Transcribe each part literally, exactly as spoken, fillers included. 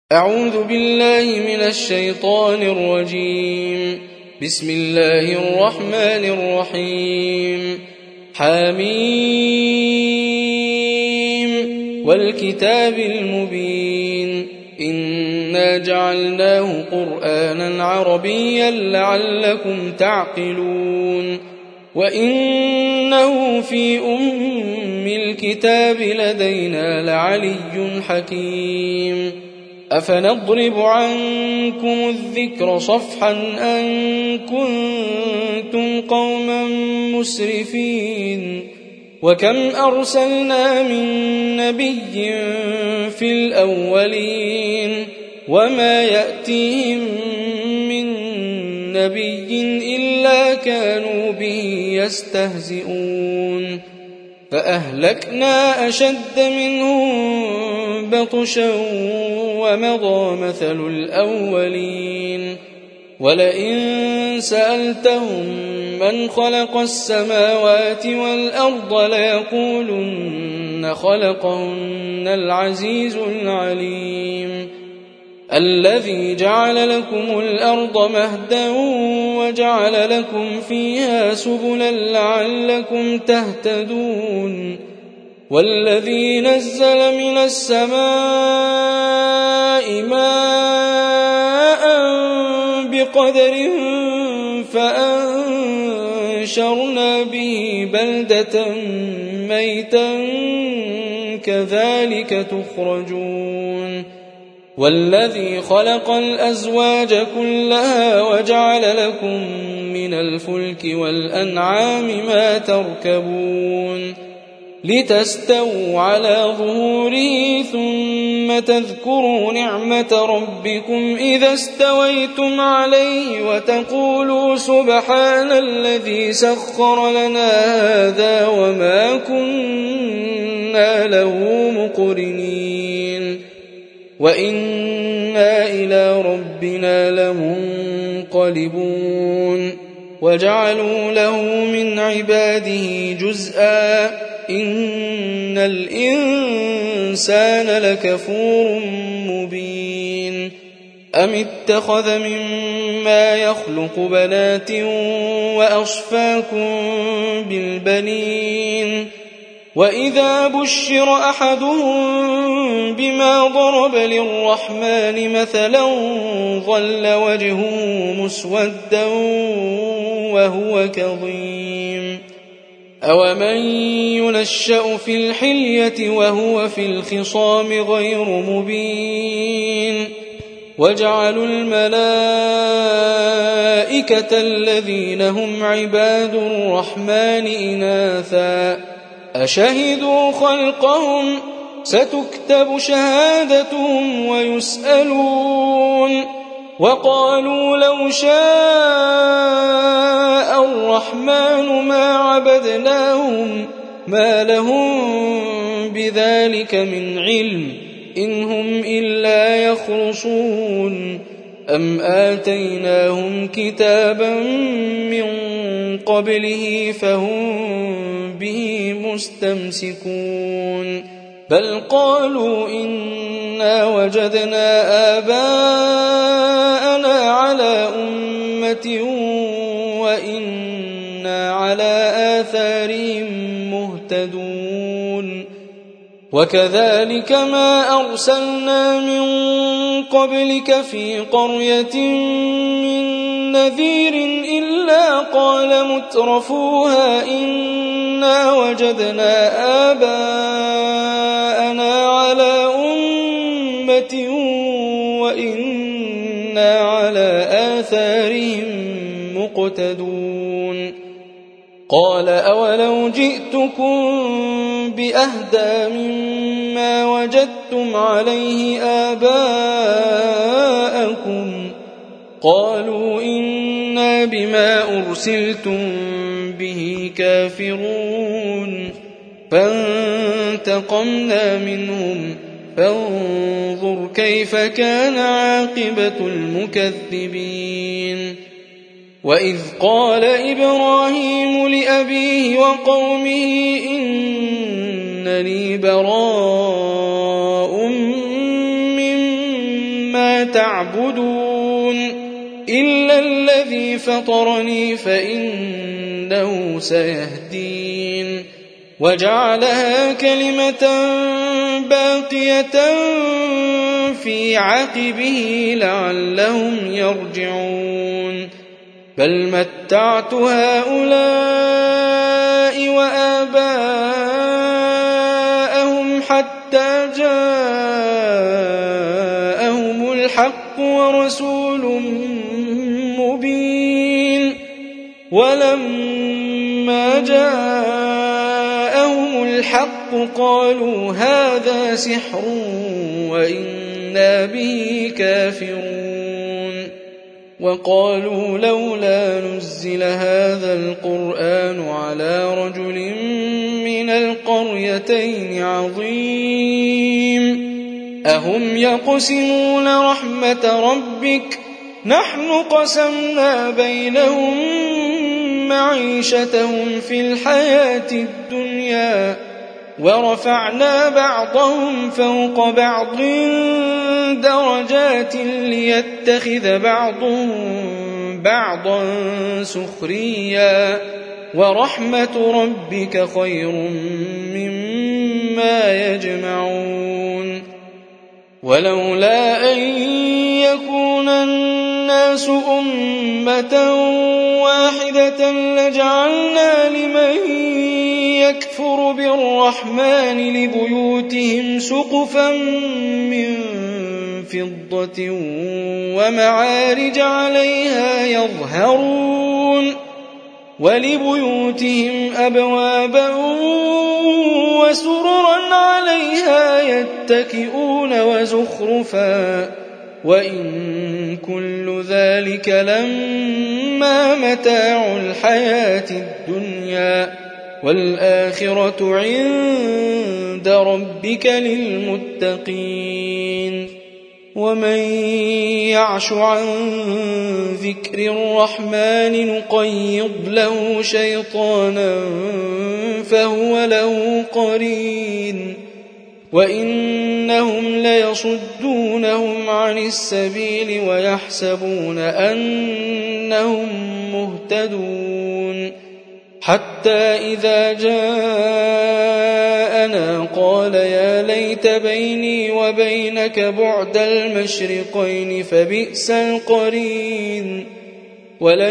أعوذ بالله من الشيطان الرجيم. بسم الله الرحمن الرحيم. حميم والكتاب المبين إنا جعلناه قرآنا عربيا لعلكم تعقلون وإنه في أم الكتاب لدينا لعلي حكيم. أفنضرب عنكم الذكر صفحا أن كنتم قوما مسرفين وكم أرسلنا من نبي في الأولين وما يأتيهم من نبي إلا كانوا به يستهزئون فأهلكنا أشد منهم بطشا ومضى مثل الأولين ولئن سألتهم من خلق السماوات والأرض ليقولن خلقهن العزيز العليم الذي جعل لكم الأرض مهدا وجعل لكم فيها سبلا لعلكم تهتدون والذي نزل من السماء ماء بقدر فأنشرنا به بلدة ميتا كذلك تخرجون والذي خلق الأزواج كلها وجعل لكم من الفلك والأنعام ما تركبون لتستووا على ظهوره ثم تذكروا نعمة ربكم إذا استويتم عليه وتقولوا سبحان الذي سخر لنا هذا وما كنا له مقرنين وإنا إلى ربنا لمنقلبون وجعلوا له من عباده جزءا إن الإنسان لكفور مبين أم اتخذ مما يخلق بنات وأصفاكم بالبنين وإذا بشر أحدهم بما ضرب للرحمن مثلا ظل وجهه مسودا وهو كظيم أومن ينشأ في الحلية وهو في الخصام غير مبين وجعلوا الملائكة الذين هم عباد الرحمن إناثا أشهدوا خلقهم ستكتب شهادتهم ويسألون وقالوا لو شاء الرحمن ما عبدناهم ما لهم بذلك من علم إن هم إلا يخرصون أم آتيناهم كتابا من قبله فهم به مستمسكون بل قالوا إنا وجدنا آباءنا على أمة وإنا على آثارهم مهتدون وكذلك ما أرسلنا من قبلك في قرية من نذير إلا قال مترفوها إنا وجدنا آباءنا على أمة وإنا على آثارهم مقتدون قال أولو جئتكم بأهدى مما وجدتم عليه آباءكم قالوا إنا بما أرسلتم به كافرون فانتقمنا منهم فانظر كيف كان عاقبة المكذبين وإذ قال إبراهيم لأبيه وقومه إنني براء ما تعبدون إلا الذي فطرني فإنه سيهدين وجعلها كلمة باقية في عقبه لعلهم يرجعون بل متعت هؤلاء وآباءهم حتى جاءهم الحق ورسول مبين ولما جاءهم الحق قالوا هذا سحر وإنا به كافرون وقالوا لولا نزل هذا القرآن على رجل من القريتين عظيم أهم يقسمون رحمة ربك نحن قسمنا بينهم معيشتهم في الحياة الدنيا ورفعنا بعضهم فوق بعض درجات ليتخذ بعضهم بعضا سخريا ورحمة ربك خير مما يجمعون ولولا أن يكون الناس أمة واحدة لجعلنا لمن يكفر بالرحمن لبيوتهم سقفا من فضة ومعارج عليها يظهرون ولبيوتهم أبوابا وسررا عليها يتكئون وزخرفا وإن كل ذلك لما متاع الحياة الدنيا والآخرة عند ربك للمتقين ومن يعش عن ذكر الرحمن نقيض له شيطانا فهو له قرين وإنهم ليصدونهم عن السبيل ويحسبون أنهم مهتدون حتى إذا جاءنا قال يا ليت بيني وبينك بعد المشرقين فبئس القرين ولن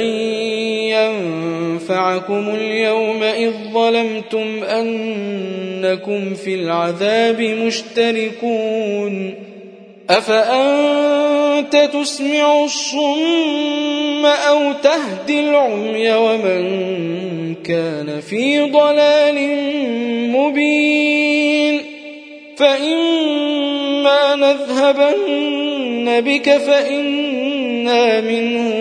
ينفعكم اليوم إذ ظلمتم أنكم في العذاب مشتركون أفأنت تسمع الصم أو تهدي العمي ومن كان في ضلال مبين فإما نذهبن بك فإنا منهم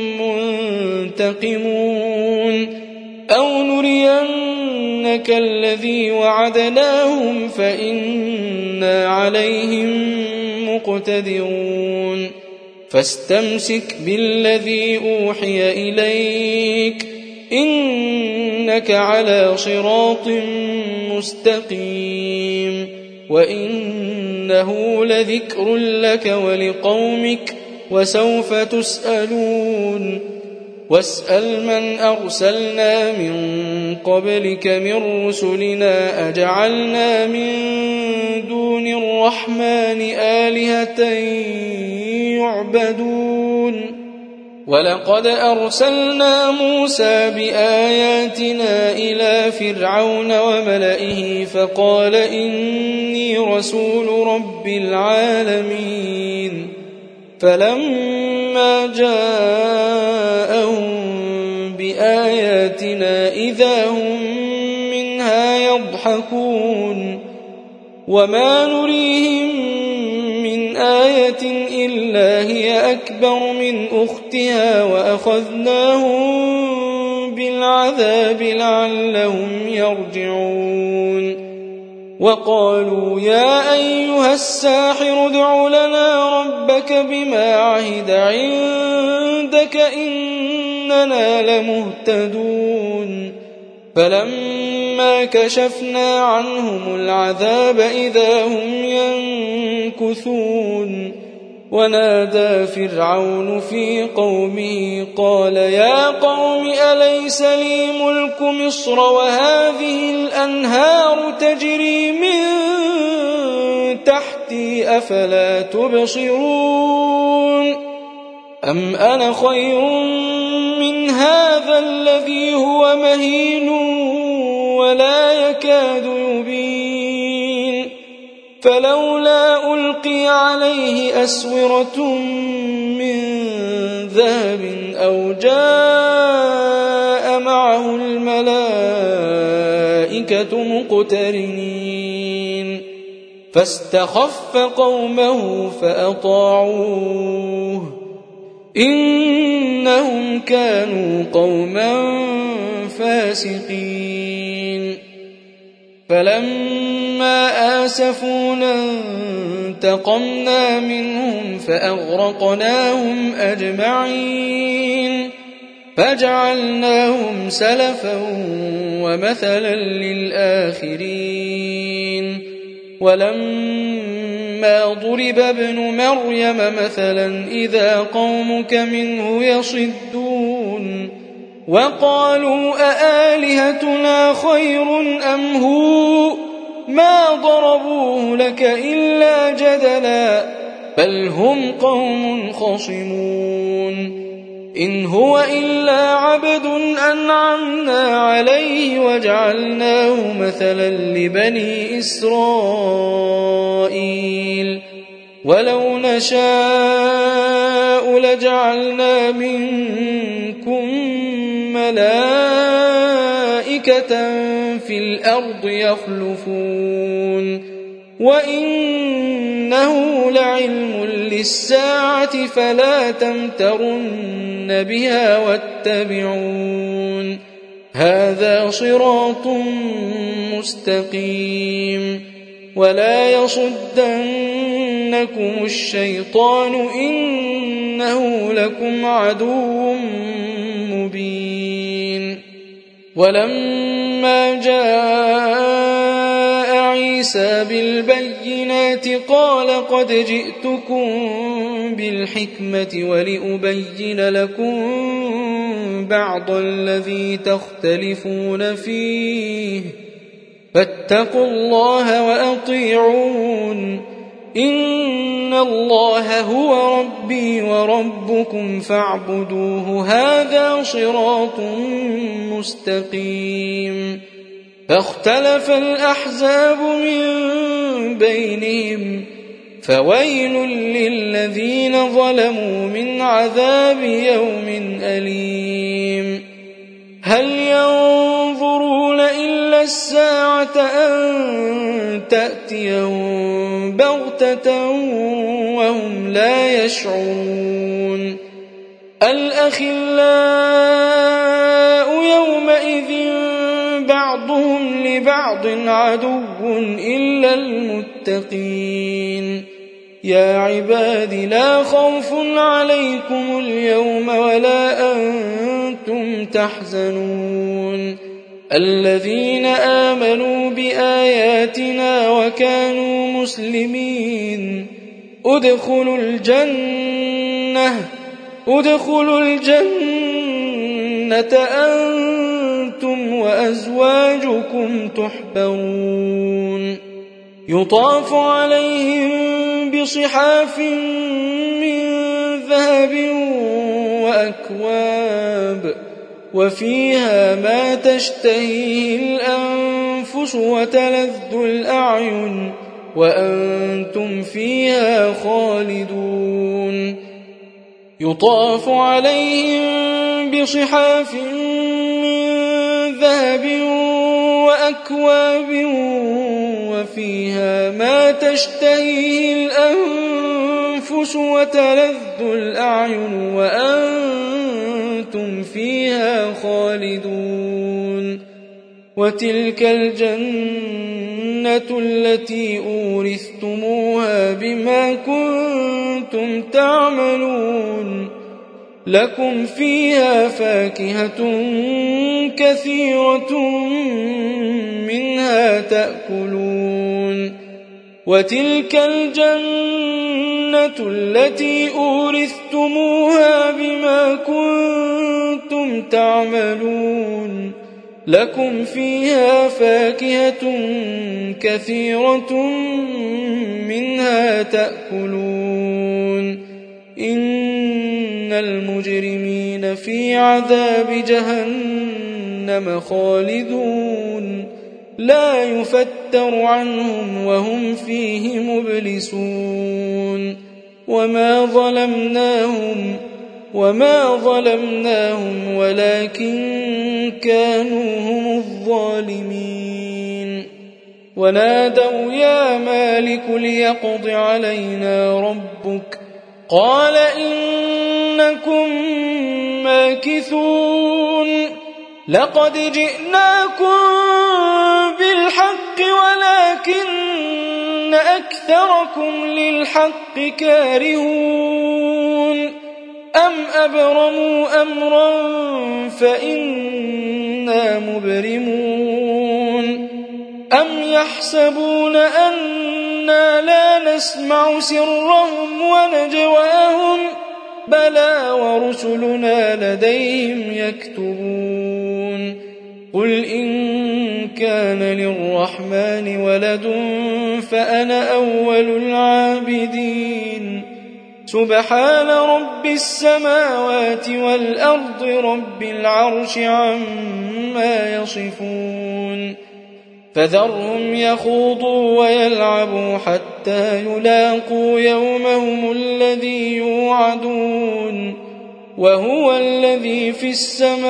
منتقمون أو نرينك الذي وعدناهم فإنا عليهم مقتدرون فاستمسك بالذي أوحي إليك إنك على صراط مستقيم وإنه لذكر لك ولقومك وسوف تسألون واسأل من أرسلنا من قبلك من رسلنا أجعلنا من دون الرحمن آلهة يعبدون ولقد أرسلنا موسى بآياتنا إلى فرعون وملئه فقال إني رسول رب العالمين فلما جاءهم بآياتنا إذا هم منها يضحكون وما نريهم من آية إلا هي أكبر من أختها وأخذناهم بالعذاب لعلهم يرجعون وقالوا يا أيها الساحر ادع لنا ربك بما عهد عندك إننا لمهتدون فلما كشفنا عنهم العذاب إذا هم ينكثون ونادى فرعون في قومه قال يا قوم أليس لي ملك مصر وهذه الأنهار تجري من تحتي أفلا تبصرون أم أنا خير من هذا الذي هو مهين ولا يكاد يبين فلولا ألقي عليه أسورة من ذهب أو جاء معه الملائكة مقترنين فاستخف قومه فأطاعوه إنهم كانوا قوما فاسقين فلما آسفونا انتقمنا منهم فأغرقناهم أجمعين فجعلناهم سلفا ومثلا للآخرين ولما ضرب ابن مريم مثلا إذا قومك منه يصدون وقالوا أآلهتنا خير أم هو ما ضربوه لك إلا جدلا بل هم قوم خصمون إن هو إلا عبد أنعمنا عليه وجعلناه مثلا لبني إسرائيل ولو نشاء لجعلنا منكم ملائكة في الأرض يخلفون وإنه لعلم للساعة فلا تمترن بها واتبعون هذا صراط مستقيم ولا يصدنكم الشيطان إنه لكم عدو مبين ولما جاء عيسى بالبينات قال قد جئتكم بالحكمة ولأبين لكم بعض الذي تختلفون فيه فاتقوا الله وأطيعون إن الله هو ربي وربكم فاعبدوه هذا صراط مستقيم فاختلف الأحزاب من بينهم فويل للذين ظلموا من عذاب يوم أليم هل ينظرون إلا الساعة أن تأتيهم بغتة وهم لا يشعرون الأخلاء يومئذ بعضهم لبعض عدو إلا المتقين يا عباد لا خوف عليكم اليوم ولا أنتم تحزنون الذين آمنوا بآياتنا وكانوا مسلمين ادخلوا الجنة ادخلوا الجنة أنتم وأزواجكم تحبرون يطاف عليهم بصحاف من ذهب وأكواب وفيها ما تشتهيه الأنفس وتلذ الأعين وأنتم فيها خالدون يطاف عليهم بصحاف من ذهب وأكواب وفيها ما تشتهيه الأنفس وتلذ الأعين وأنتم فيها خالدون وتلك الجنة التي أورثتموها بما كنتم تعملون لكم فيها فاكهة كثيرة منها تأكلون وتلك الجنة التي أورثتموها بما كنتم تعملون لكم فيها فاكهة كثيرة منها تأكلون إن المجرمين في عذاب جهنم خالدون لا يفتر عنهم وهم فيه مبلسون وما ظلمناهم وما ظلمناهم ولكن كانوا هم الظالمين ونادوا يا مالك ليقض علينا ربك قال إنكم ماكثون لقد جئناكم بالحق ولكن أكثركم للحق كارهون أم أبرموا أمرا فإنا مبرمون أم يحسبون أنا لا نسمع سرهم ونجواهم بلى ورسلنا لديهم يكتبون قل إن كان للرحمن ولد فأنا أول العابدين سبحان رب السماوات والأرض رب العرش عما يصفون فذرهم يخوضوا ويلعبوا حتى يلاقوا يومهم الذي يوعدون وهو الذي في السماء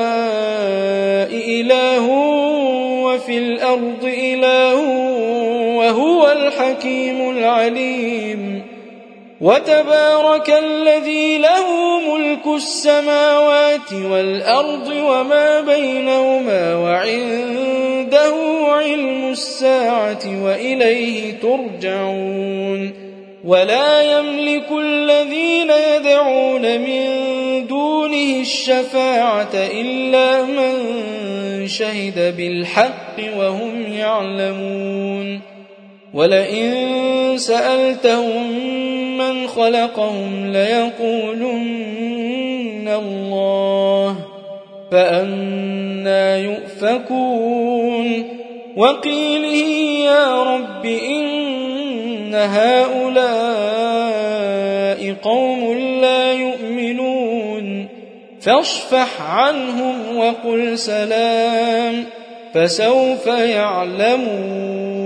إله وفي الأرض إله وهو الحكيم العليم وتبارك الذي له ملك السماوات والأرض وما بينهما وعنده علم الساعة وإليه ترجعون ولا يملك الذين يدعون من دونه الشفاعة إلا من شهد بالحق وهم يعلمون ولئن سألتهم من خلقهم ليقولن الله فأنى يؤفكون وقيله يا رب إن هؤلاء قوم لا يؤمنون فاصفح عنهم وقل سلام فسوف يعلمون